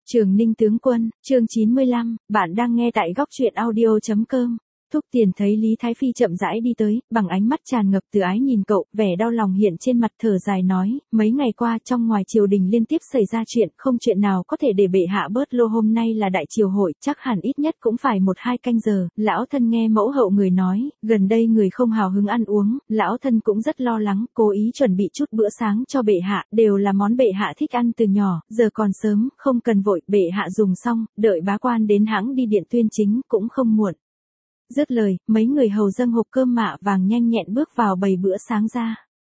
Trường Ninh tướng quân, chương 95, bạn đang nghe tại góc truyện audio.com. Thúc Tiền thấy Lý Thái Phi chậm rãi đi tới, bằng ánh mắt tràn ngập từ ái nhìn cậu, vẻ đau lòng hiện trên mặt, thở dài nói, mấy ngày qua trong ngoài triều đình liên tiếp xảy ra chuyện, không chuyện nào có thể để bệ hạ bớt lô, hôm nay là đại triều hội, chắc hẳn ít nhất cũng phải 1-2 canh giờ, lão thân nghe mẫu hậu người nói, gần đây người không hào hứng ăn uống, lão thân cũng rất lo lắng, cố ý chuẩn bị chút bữa sáng cho bệ hạ, đều là món bệ hạ thích ăn từ nhỏ, giờ còn sớm, không cần vội, bệ hạ dùng xong, đợi bá quan đến hãng đi điện tuyên chính, cũng không muộn. Dứt lời, mấy người hầu dâng hộp cơm mạ vàng nhanh nhẹn bước vào bày bữa sáng ra.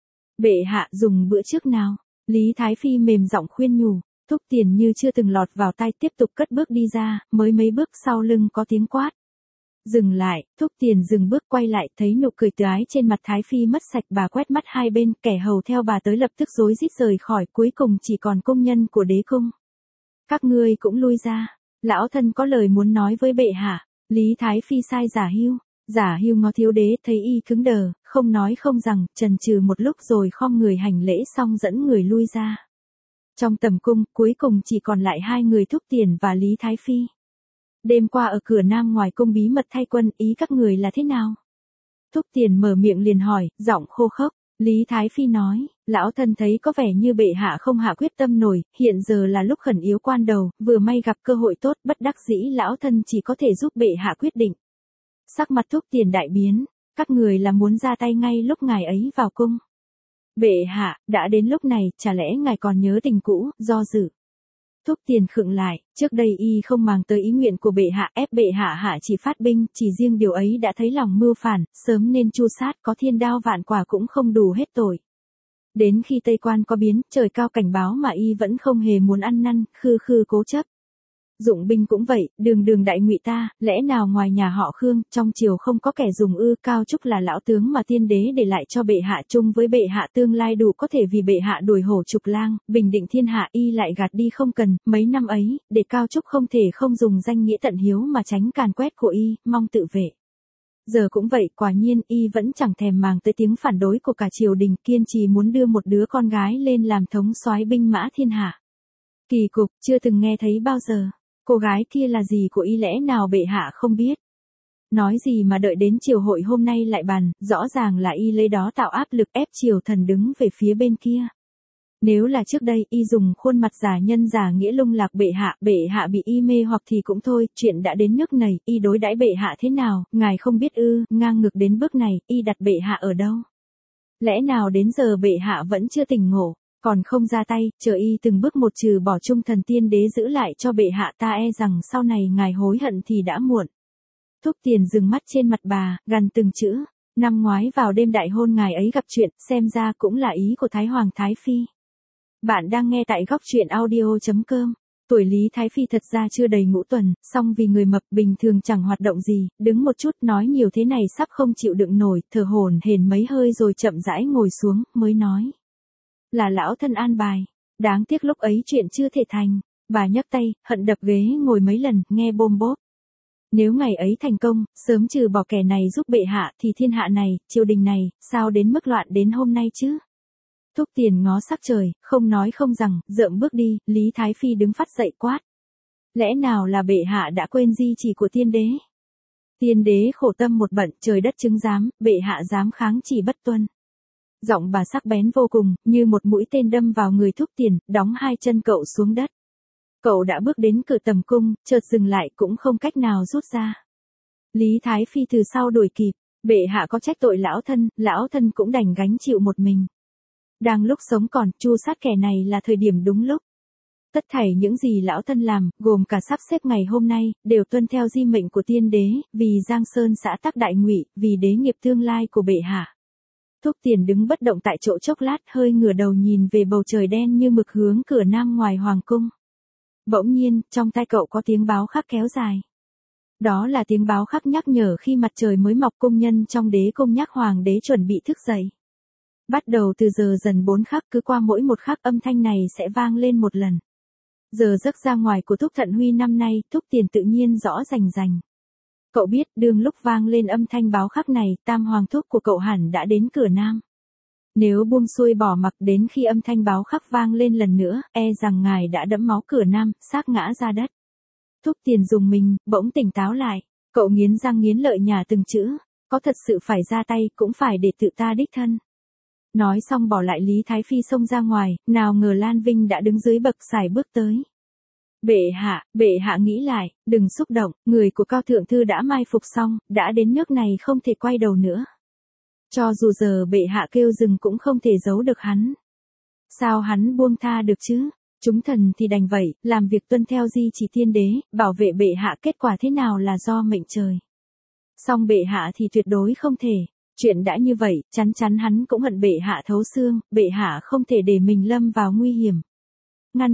Bệ hạ dùng bữa trước nào? Lý Thái Phi mềm giọng khuyên nhủ. Thúc Tiền như chưa từng lọt vào tai, tiếp tục cất bước đi ra, mới mấy bước sau lưng có tiếng quát. Dừng lại, Thúc Tiền dừng bước quay lại, thấy nụ cười từ ái trên mặt Thái Phi mất sạch, bà quét mắt hai bên, kẻ hầu theo bà tới lập tức rối rít rời khỏi, cuối cùng chỉ còn công nhân của đế cung. Các ngươi cũng lui ra, lão thân có lời muốn nói với bệ hạ. Lý Thái Phi sai Giả Hưu ngó thiếu đế, thấy y cứng đờ, không nói không rằng, chần chừ một lúc rồi khom người hành lễ xong dẫn người lui ra. Trong tầm cung, cuối cùng chỉ còn lại hai người Thúc Tiền và Lý Thái Phi. Đêm qua ở cửa nam ngoài cung bí mật thay quân, ý các người là thế nào? Thúc Tiền mở miệng liền hỏi, giọng khô khốc. Lý Thái Phi nói, lão thân thấy có vẻ như bệ hạ không hạ quyết tâm nổi, hiện giờ là lúc khẩn yếu quan đầu, vừa may gặp cơ hội tốt, bất đắc dĩ lão thân chỉ có thể giúp bệ hạ quyết định. Sắc mặt Thúc Tiền đại biến, các người là muốn ra tay ngay lúc ngài ấy vào cung. Bệ hạ, đã đến lúc này, chả lẽ ngài còn nhớ tình cũ, do dự. Thúc Tiền khựng lại, trước đây y không màng tới ý nguyện của bệ hạ, ép bệ hạ hạ chỉ phát binh, chỉ riêng điều ấy đã thấy lòng mưu phản, sớm nên tru sát, có thiên đao vạn quả cũng không đủ hết tội. Đến khi Tây Quan có biến, trời cao cảnh báo mà y vẫn không hề muốn ăn năn, khư cố chấp. Dụng binh cũng vậy, đường đại ngụy ta, lẽ nào ngoài nhà họ Khương, trong triều không có kẻ dùng ư? Cao Trúc là lão tướng mà tiên đế để lại cho bệ hạ, chung với bệ hạ tương lai đủ có thể vì bệ hạ đuổi hổ trục lang, bình định thiên hạ, y lại gạt đi không cần, mấy năm ấy, để Cao Trúc không thể không dùng danh nghĩa tận hiếu mà tránh càn quét của y, mong tự vệ. Giờ cũng vậy, quả nhiên, y vẫn chẳng thèm màng tới tiếng phản đối của cả triều đình, kiên trì muốn đưa một đứa con gái lên làm thống soái binh mã thiên hạ. Kỳ cục, chưa từng nghe thấy bao giờ. Cô gái kia là gì của y, lẽ nào bệ hạ không biết? Nói gì mà đợi đến triều hội hôm nay lại bàn, rõ ràng là y lấy đó tạo áp lực ép triều thần đứng về phía bên kia. Nếu là trước đây y dùng khuôn mặt giả nhân giả nghĩa lung lạc bệ hạ bị y mê hoặc thì cũng thôi, chuyện đã đến nước này, y đối đãi bệ hạ thế nào, ngài không biết ư? Ngang ngược đến bước này, y đặt bệ hạ ở đâu? Lẽ nào đến giờ bệ hạ vẫn chưa tỉnh ngộ? Còn không ra tay, chờ y từng bước một trừ bỏ trung thần tiên đế giữ lại cho bệ hạ, ta e rằng sau này ngài hối hận thì đã muộn. Thúc Tiền dừng mắt trên mặt bà, gằn từng chữ. Năm ngoái vào đêm đại hôn ngài ấy gặp chuyện, xem ra cũng là ý của Thái Hoàng Thái Phi. Bạn đang nghe tại góc truyện audio.com. Tuổi Lý Thái Phi thật ra chưa đầy ngũ tuần, song vì người mập bình thường chẳng hoạt động gì, đứng một chút nói nhiều thế này sắp không chịu đựng nổi, thở hổn hển mấy hơi rồi chậm rãi ngồi xuống, mới nói. Là lão thân an bài, đáng tiếc lúc ấy chuyện chưa thể thành. Bà nhấc tay, hận đập ghế ngồi mấy lần, nghe bôm bốp. Nếu ngày ấy thành công, sớm trừ bỏ kẻ này giúp bệ hạ thì thiên hạ này, triều đình này, sao đến mức loạn đến hôm nay chứ? Thúc Tiền ngó sắc trời, không nói không rằng, dợm bước đi, Lý Thái Phi đứng phát dậy quát. Lẽ nào là bệ hạ đã quên di chỉ của tiên đế? Tiên đế khổ tâm một bận, trời đất chứng giám, bệ hạ dám kháng chỉ bất tuân. Giọng bà sắc bén vô cùng, như một mũi tên đâm vào người Thúc Tiền, đóng hai chân cậu xuống đất. Cậu đã bước đến cửa tầm cung, chợt dừng lại cũng không cách nào rút ra. Lý Thái Phi từ sau đuổi kịp, bệ hạ có trách tội lão thân cũng đành gánh chịu một mình. Đang lúc sống còn, tru sát kẻ này là thời điểm đúng lúc. Tất thảy những gì lão thân làm, gồm cả sắp xếp ngày hôm nay, đều tuân theo di mệnh của tiên đế, vì Giang Sơn xã tắc đại ngụy, vì đế nghiệp tương lai của bệ hạ. Thúc Tiền đứng bất động tại chỗ chốc lát, hơi ngửa đầu nhìn về bầu trời đen như mực hướng cửa nam ngoài hoàng cung. Bỗng nhiên, trong tai cậu có tiếng báo khắc kéo dài. Đó là tiếng báo khắc nhắc nhở khi mặt trời mới mọc, công nhân trong đế cung nhắc hoàng đế chuẩn bị thức dậy. Bắt đầu từ giờ dần 4 khắc, cứ qua mỗi một khắc âm thanh này sẽ vang lên một lần. Giờ giấc ra ngoài của Thúc Thận Huy năm nay, Thúc Tiền tự nhiên rõ rành. Cậu biết, đương lúc vang lên âm thanh báo khắc này, tam hoàng thúc của cậu hẳn đã đến cửa nam. Nếu buông xuôi bỏ mặc đến khi âm thanh báo khắc vang lên lần nữa, e rằng ngài đã đẫm máu cửa nam, xác ngã ra đất. Thúc Tiền dùng mình, bỗng tỉnh táo lại. Cậu nghiến răng nghiến lợi nhả từng chữ. Có thật sự phải ra tay, cũng phải để tự ta đích thân. Nói xong bỏ lại Lý Thái Phi xông ra ngoài, nào ngờ Lan Vinh đã đứng dưới bậc sải bước tới. Bệ hạ nghĩ lại, đừng xúc động, người của Cao Thượng Thư đã mai phục xong, đã đến nước này không thể quay đầu nữa. Cho dù giờ bệ hạ kêu dừng cũng không thể giấu được hắn. Sao hắn buông tha được chứ? Chúng thần thì đành vậy, làm việc tuân theo di chỉ tiên đế, bảo vệ bệ hạ, kết quả thế nào là do mệnh trời. Song bệ hạ thì tuyệt đối không thể. Chuyện đã như vậy, chắn chắn hắn cũng hận bệ hạ thấu xương, bệ hạ không thể để mình lâm vào nguy hiểm. Ngăn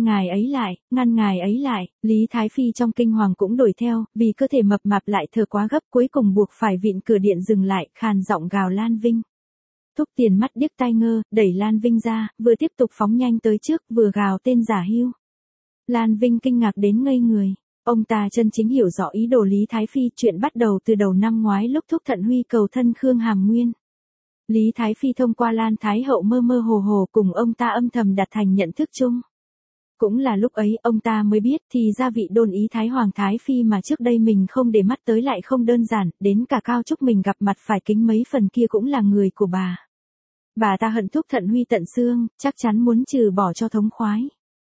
ngài ấy lại, Lý Thái Phi trong kinh hoàng cũng đuổi theo, vì cơ thể mập mạp lại thở quá gấp, cuối cùng buộc phải vịn cửa điện dừng lại, khàn giọng gào Lan Vinh. Thúc Tiền mắt điếc tai ngơ, đẩy Lan Vinh ra, vừa tiếp tục phóng nhanh tới trước, vừa gào tên Giả Hưu. Lan Vinh kinh ngạc đến ngây người. Ông ta chân chính hiểu rõ ý đồ Lý Thái Phi, chuyện bắt đầu từ đầu năm ngoái lúc Thúc Thận Huy cầu thân Khương Hàm Nguyên. Lý Thái Phi thông qua Lan Thái Hậu mơ mơ hồ hồ cùng ông ta âm thầm đạt thành nhận thức chung. Cũng là lúc ấy ông ta mới biết thì ra vị đôn ý Thái Hoàng Thái Phi mà trước đây mình không để mắt tới lại không đơn giản, đến cả Cao Trúc mình gặp mặt phải kính mấy phần kia cũng là người của bà. Bà ta hận Thúc Thận Huy tận xương, chắc chắn muốn trừ bỏ cho thống khoái.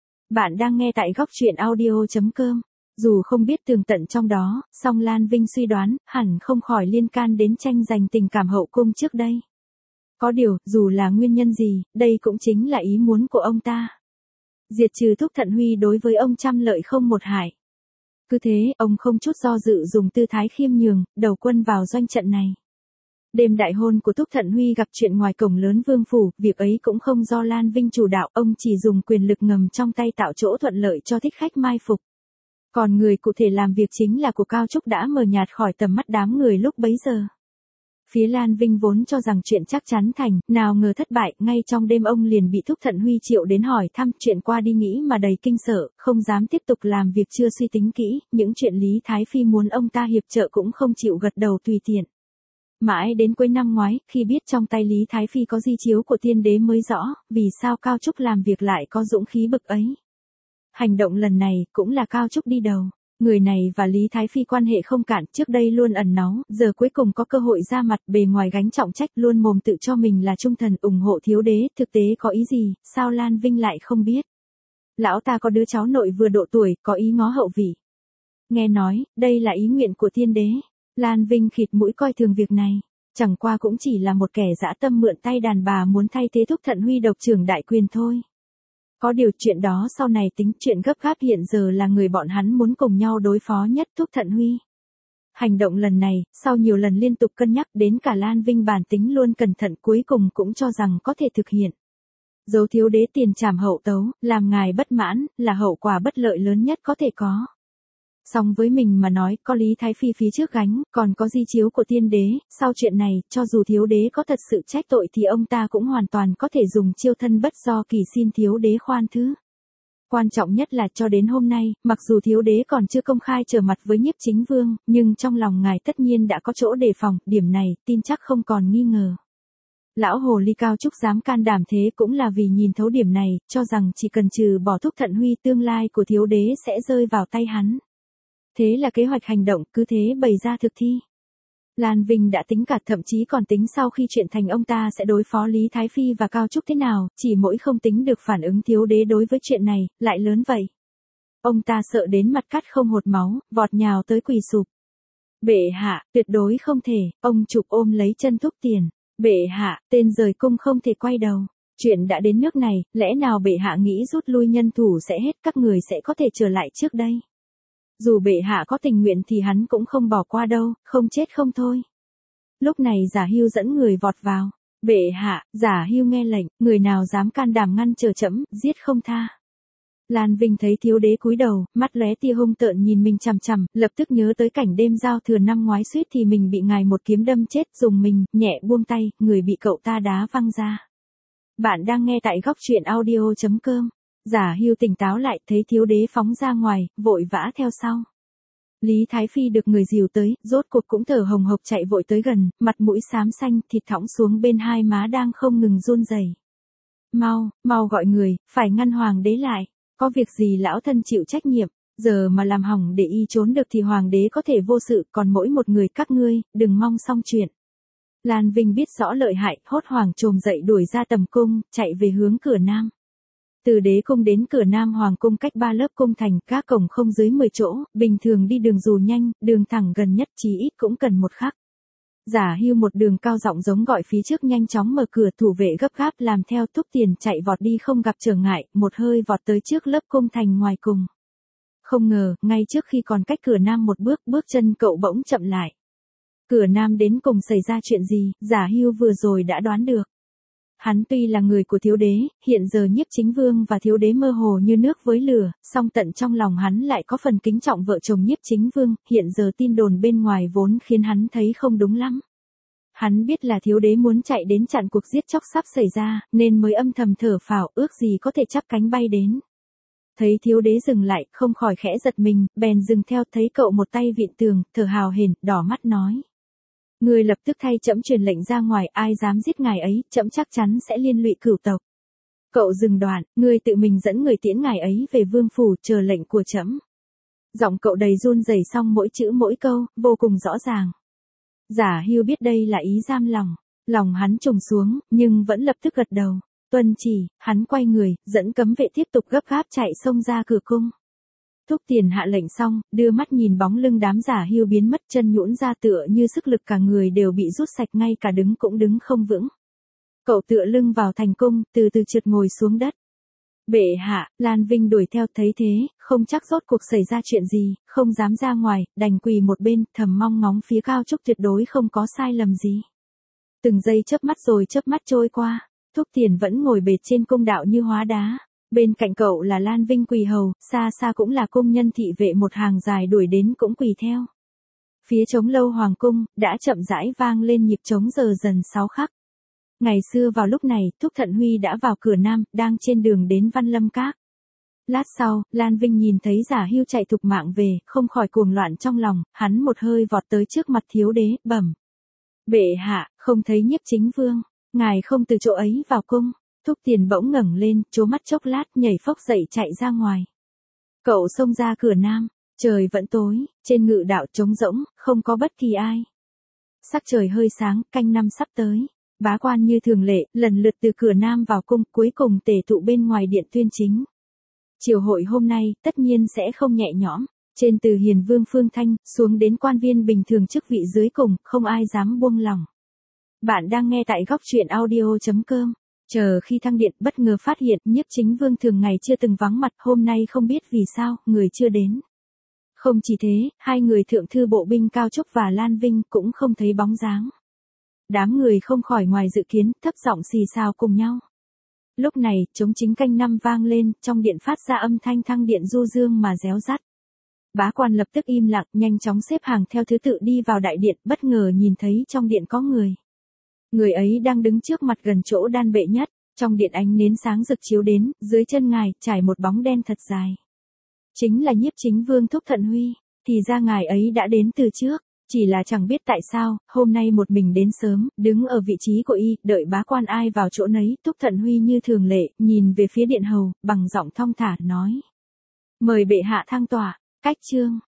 Bạn đang nghe tại góc truyện audio.com. Dù không biết tường tận trong đó, song Lan Vinh suy đoán, hẳn không khỏi liên can đến tranh giành tình cảm hậu cung trước đây. Có điều, dù là nguyên nhân gì, đây cũng chính là ý muốn của ông ta. Diệt trừ Thúc Thận Huy đối với ông trăm lợi không một hại. Cứ thế, ông không chút do dự dùng tư thái khiêm nhường, đầu quân vào doanh trận này. Đêm đại hôn của Thúc Thận Huy gặp chuyện ngoài cổng lớn vương phủ, việc ấy cũng không do Lan Vinh chủ đạo, ông chỉ dùng quyền lực ngầm trong tay tạo chỗ thuận lợi cho thích khách mai phục. Còn người cụ thể làm việc chính là của Cao Trúc đã mờ nhạt khỏi tầm mắt đám người lúc bấy giờ. Phía Lan Vinh vốn cho rằng chuyện chắc chắn thành, nào ngờ thất bại, ngay trong đêm ông liền bị Thúc Thận Huy triệu đến hỏi thăm, chuyện qua đi nghĩ mà đầy kinh sợ, không dám tiếp tục làm việc chưa suy tính kỹ, những chuyện Lý Thái Phi muốn ông ta hiệp trợ cũng không chịu gật đầu tùy tiện. Mãi đến cuối năm ngoái, khi biết trong tay Lý Thái Phi có di chiếu của tiên đế mới rõ, vì sao Cao Trúc làm việc lại có dũng khí bực ấy. Hành động lần này, cũng là Cao Trúc đi đầu. Người này và Lý Thái Phi quan hệ không cạn, trước đây luôn ẩn náu, giờ cuối cùng có cơ hội ra mặt, bề ngoài gánh trọng trách, luôn mồm tự cho mình là trung thần ủng hộ thiếu đế, thực tế có ý gì, sao Lan Vinh lại không biết. Lão ta có đứa cháu nội vừa độ tuổi, có ý ngó hậu vị. Nghe nói, đây là ý nguyện của tiên đế. Lan Vinh khịt mũi coi thường việc này. Chẳng qua cũng chỉ là một kẻ dã tâm mượn tay đàn bà muốn thay thế Thúc Thận Huy độc trưởng đại quyền thôi. Có điều chuyện đó sau này tính, chuyện gấp gáp hiện giờ là người bọn hắn muốn cùng nhau đối phó nhất Thúc Thận Huy. Hành động lần này, sau nhiều lần liên tục cân nhắc đến cả Lan Vinh bản tính luôn cẩn thận cuối cùng cũng cho rằng có thể thực hiện. Dấu thiếu đế tiền trảm hậu tấu, làm ngài bất mãn, là hậu quả bất lợi lớn nhất có thể có. Song với mình mà nói, có Lý Thái Phi phía trước gánh, còn có di chiếu của tiên đế, sau chuyện này, cho dù thiếu đế có thật sự trách tội thì ông ta cũng hoàn toàn có thể dùng chiêu thân bất do kỳ xin thiếu đế khoan thứ. Quan trọng nhất là cho đến hôm nay, mặc dù thiếu đế còn chưa công khai trở mặt với Nhiếp Chính Vương, nhưng trong lòng ngài tất nhiên đã có chỗ đề phòng, điểm này, tin chắc không còn nghi ngờ. Lão hồ ly Cao Trúc dám can đảm thế cũng là vì nhìn thấu điểm này, cho rằng chỉ cần trừ bỏ Thúc Thận Huy tương lai của thiếu đế sẽ rơi vào tay hắn. Thế là kế hoạch hành động cứ thế bày ra thực thi. Lan Vinh đã tính cả, thậm chí còn tính sau khi chuyện thành ông ta sẽ đối phó Lý Thái Phi và Cao Trúc thế nào, chỉ mỗi không tính được phản ứng thiếu đế đối với chuyện này, lại lớn vậy. Ông ta sợ đến mặt cắt không hột máu, vọt nhào tới quỳ sụp. Bệ hạ, tuyệt đối không thể, ông chụp ôm lấy chân Thúc Tiền. Bệ hạ, tên rời cung không thể quay đầu. Chuyện đã đến nước này, lẽ nào bệ hạ nghĩ rút lui nhân thủ sẽ hết, các người sẽ có thể trở lại trước đây. Dù bệ hạ có tình nguyện thì hắn cũng không bỏ qua đâu, không chết không thôi. Lúc này Giả Hưu dẫn người vọt vào. Bệ hạ, Giả Hưu nghe lệnh, người nào dám can đảm ngăn trở trẫm, giết không tha. Lan Vinh thấy thiếu đế cúi đầu, mắt lóe tia hung tợn nhìn mình chằm chằm, lập tức nhớ tới cảnh đêm giao thừa năm ngoái suýt thì mình bị ngài một kiếm đâm chết, dùng mình, nhẹ buông tay, người bị cậu ta đá văng ra. Bạn đang nghe tại góc truyện audio.com. Giả Hưu tỉnh táo lại, thấy thiếu đế phóng ra ngoài, vội vã theo sau. Lý Thái Phi được người dìu tới, rốt cuộc cũng thở hồng hộc chạy vội tới gần, mặt mũi xám xanh, thịt thõng xuống bên hai má đang không ngừng run rẩy. Mau, mau gọi người, phải ngăn hoàng đế lại. Có việc gì lão thân chịu trách nhiệm, giờ mà làm hỏng để y trốn được thì hoàng đế có thể vô sự, còn mỗi một người các ngươi, đừng mong xong chuyện. Lan Vinh biết rõ lợi hại, hốt hoảng trồm dậy đuổi ra tầm cung, chạy về hướng cửa nam. Từ đế cung đến cửa nam hoàng cung cách 3 lớp cung thành, các cổng không dưới 10 chỗ, bình thường đi đường dù nhanh, đường thẳng gần nhất chí ít cũng cần 1 khắc. Giả Hưu một đường cao giọng giống gọi phía trước nhanh chóng mở cửa, thủ vệ gấp gáp làm theo, Thúc Tiền chạy vọt đi không gặp trở ngại, một hơi vọt tới trước lớp cung thành ngoài cùng. Không ngờ, ngay trước khi còn cách cửa nam một bước, bước chân cậu bỗng chậm lại. Cửa nam đến cùng xảy ra chuyện gì, Giả Hưu vừa rồi đã đoán được. Hắn tuy là người của thiếu đế, hiện giờ Nhiếp Chính Vương và thiếu đế mơ hồ như nước với lửa, song tận trong lòng hắn lại có phần kính trọng vợ chồng Nhiếp Chính Vương, hiện giờ tin đồn bên ngoài vốn khiến hắn thấy không đúng lắm. Hắn biết là thiếu đế muốn chạy đến chặn cuộc giết chóc sắp xảy ra, nên mới âm thầm thở phào, ước gì có thể chắp cánh bay đến. Thấy thiếu đế dừng lại, không khỏi khẽ giật mình, bèn dừng theo, thấy cậu một tay vịn tường, thở hào hển, đỏ mắt nói. Người lập tức thay trẫm truyền lệnh ra ngoài, ai dám giết ngài ấy, trẫm chắc chắn sẽ liên lụy cửu tộc. Cậu dừng đoạn, người tự mình dẫn người tiễn ngài ấy về vương phủ, chờ lệnh của trẫm. Giọng cậu đầy run rẩy, xong mỗi chữ mỗi câu, vô cùng rõ ràng. Giả Hưu biết đây là ý giam lòng, lòng hắn trùng xuống, nhưng vẫn lập tức gật đầu. Tuân chỉ, hắn quay người, dẫn cấm vệ tiếp tục gấp gáp chạy xông ra cửa cung. Thúc Tiền hạ lệnh xong, đưa mắt nhìn bóng lưng đám Giả Hưu biến mất, chân nhũn ra tựa như sức lực cả người đều bị rút sạch, ngay cả đứng cũng đứng không vững. Cậu tựa lưng vào thành cung, từ từ trượt ngồi xuống đất. Bệ hạ, Lan Vinh đuổi theo, thấy thế, không chắc rốt cuộc xảy ra chuyện gì, không dám ra ngoài, đành quỳ một bên, thầm mong ngóng phía Cao Trúc tuyệt đối không có sai lầm gì. Từng giây chớp mắt rồi chớp mắt trôi qua, Thúc Tiền vẫn ngồi bệt trên cung đạo như hóa đá. Bên cạnh cậu là Lan Vinh quỳ hầu, xa xa cũng là cung nhân thị vệ, một hàng dài đuổi đến cũng quỳ theo. Phía trống lâu hoàng cung, đã chậm rãi vang lên nhịp trống giờ dần 6 khắc. Ngày xưa vào lúc này, Thúc Thận Huy đã vào cửa nam, đang trên đường đến Văn Lâm Các. Lát sau, Lan Vinh nhìn thấy Giả Hưu chạy thục mạng về, không khỏi cuồng loạn trong lòng, hắn một hơi vọt tới trước mặt thiếu đế, bẩm. Bệ hạ, không thấy Nhiếp Chính Vương, ngài không từ chỗ ấy vào cung. Thúc Tiền bỗng ngẩng lên, trố mắt chốc lát, nhảy phốc dậy chạy ra ngoài. Cậu xông ra cửa nam, trời vẫn tối, trên ngự đạo trống rỗng, không có bất kỳ ai. Sắc trời hơi sáng, canh năm sắp tới. Bá quan như thường lệ, lần lượt từ cửa nam vào cung, cuối cùng tề tụ bên ngoài điện tuyên chính. Triều hội hôm nay, tất nhiên sẽ không nhẹ nhõm. Trên từ Hiền Vương Phương Thanh, xuống đến quan viên bình thường chức vị dưới cùng, không ai dám buông lòng. Bạn đang nghe tại góc truyện audio.com. Chờ khi thăng điện, bất ngờ phát hiện Nhiếp Chính Vương thường ngày chưa từng vắng mặt, hôm nay không biết vì sao, người chưa đến. Không chỉ thế, hai người thượng thư bộ binh Cao Trúc và Lan Vinh cũng không thấy bóng dáng. Đám người không khỏi ngoài dự kiến, thấp giọng xì xào cùng nhau. Lúc này, trống chính canh năm vang lên, trong điện phát ra âm thanh thăng điện du dương mà réo rắt. Bá quan lập tức im lặng, nhanh chóng xếp hàng theo thứ tự đi vào đại điện, bất ngờ nhìn thấy trong điện có người. Người ấy đang đứng trước mặt gần chỗ đan bệ nhất, trong điện ánh nến sáng rực chiếu đến, dưới chân ngài, trải một bóng đen thật dài. Chính là Nhiếp Chính Vương Thúc Thận Huy, thì ra ngài ấy đã đến từ trước, chỉ là chẳng biết tại sao, hôm nay một mình đến sớm, đứng ở vị trí của y, đợi bá quan ai vào chỗ nấy, Thúc Thận Huy như thường lệ, nhìn về phía điện hầu, bằng giọng thong thả, nói. Mời bệ hạ thăng tọa, cách chương.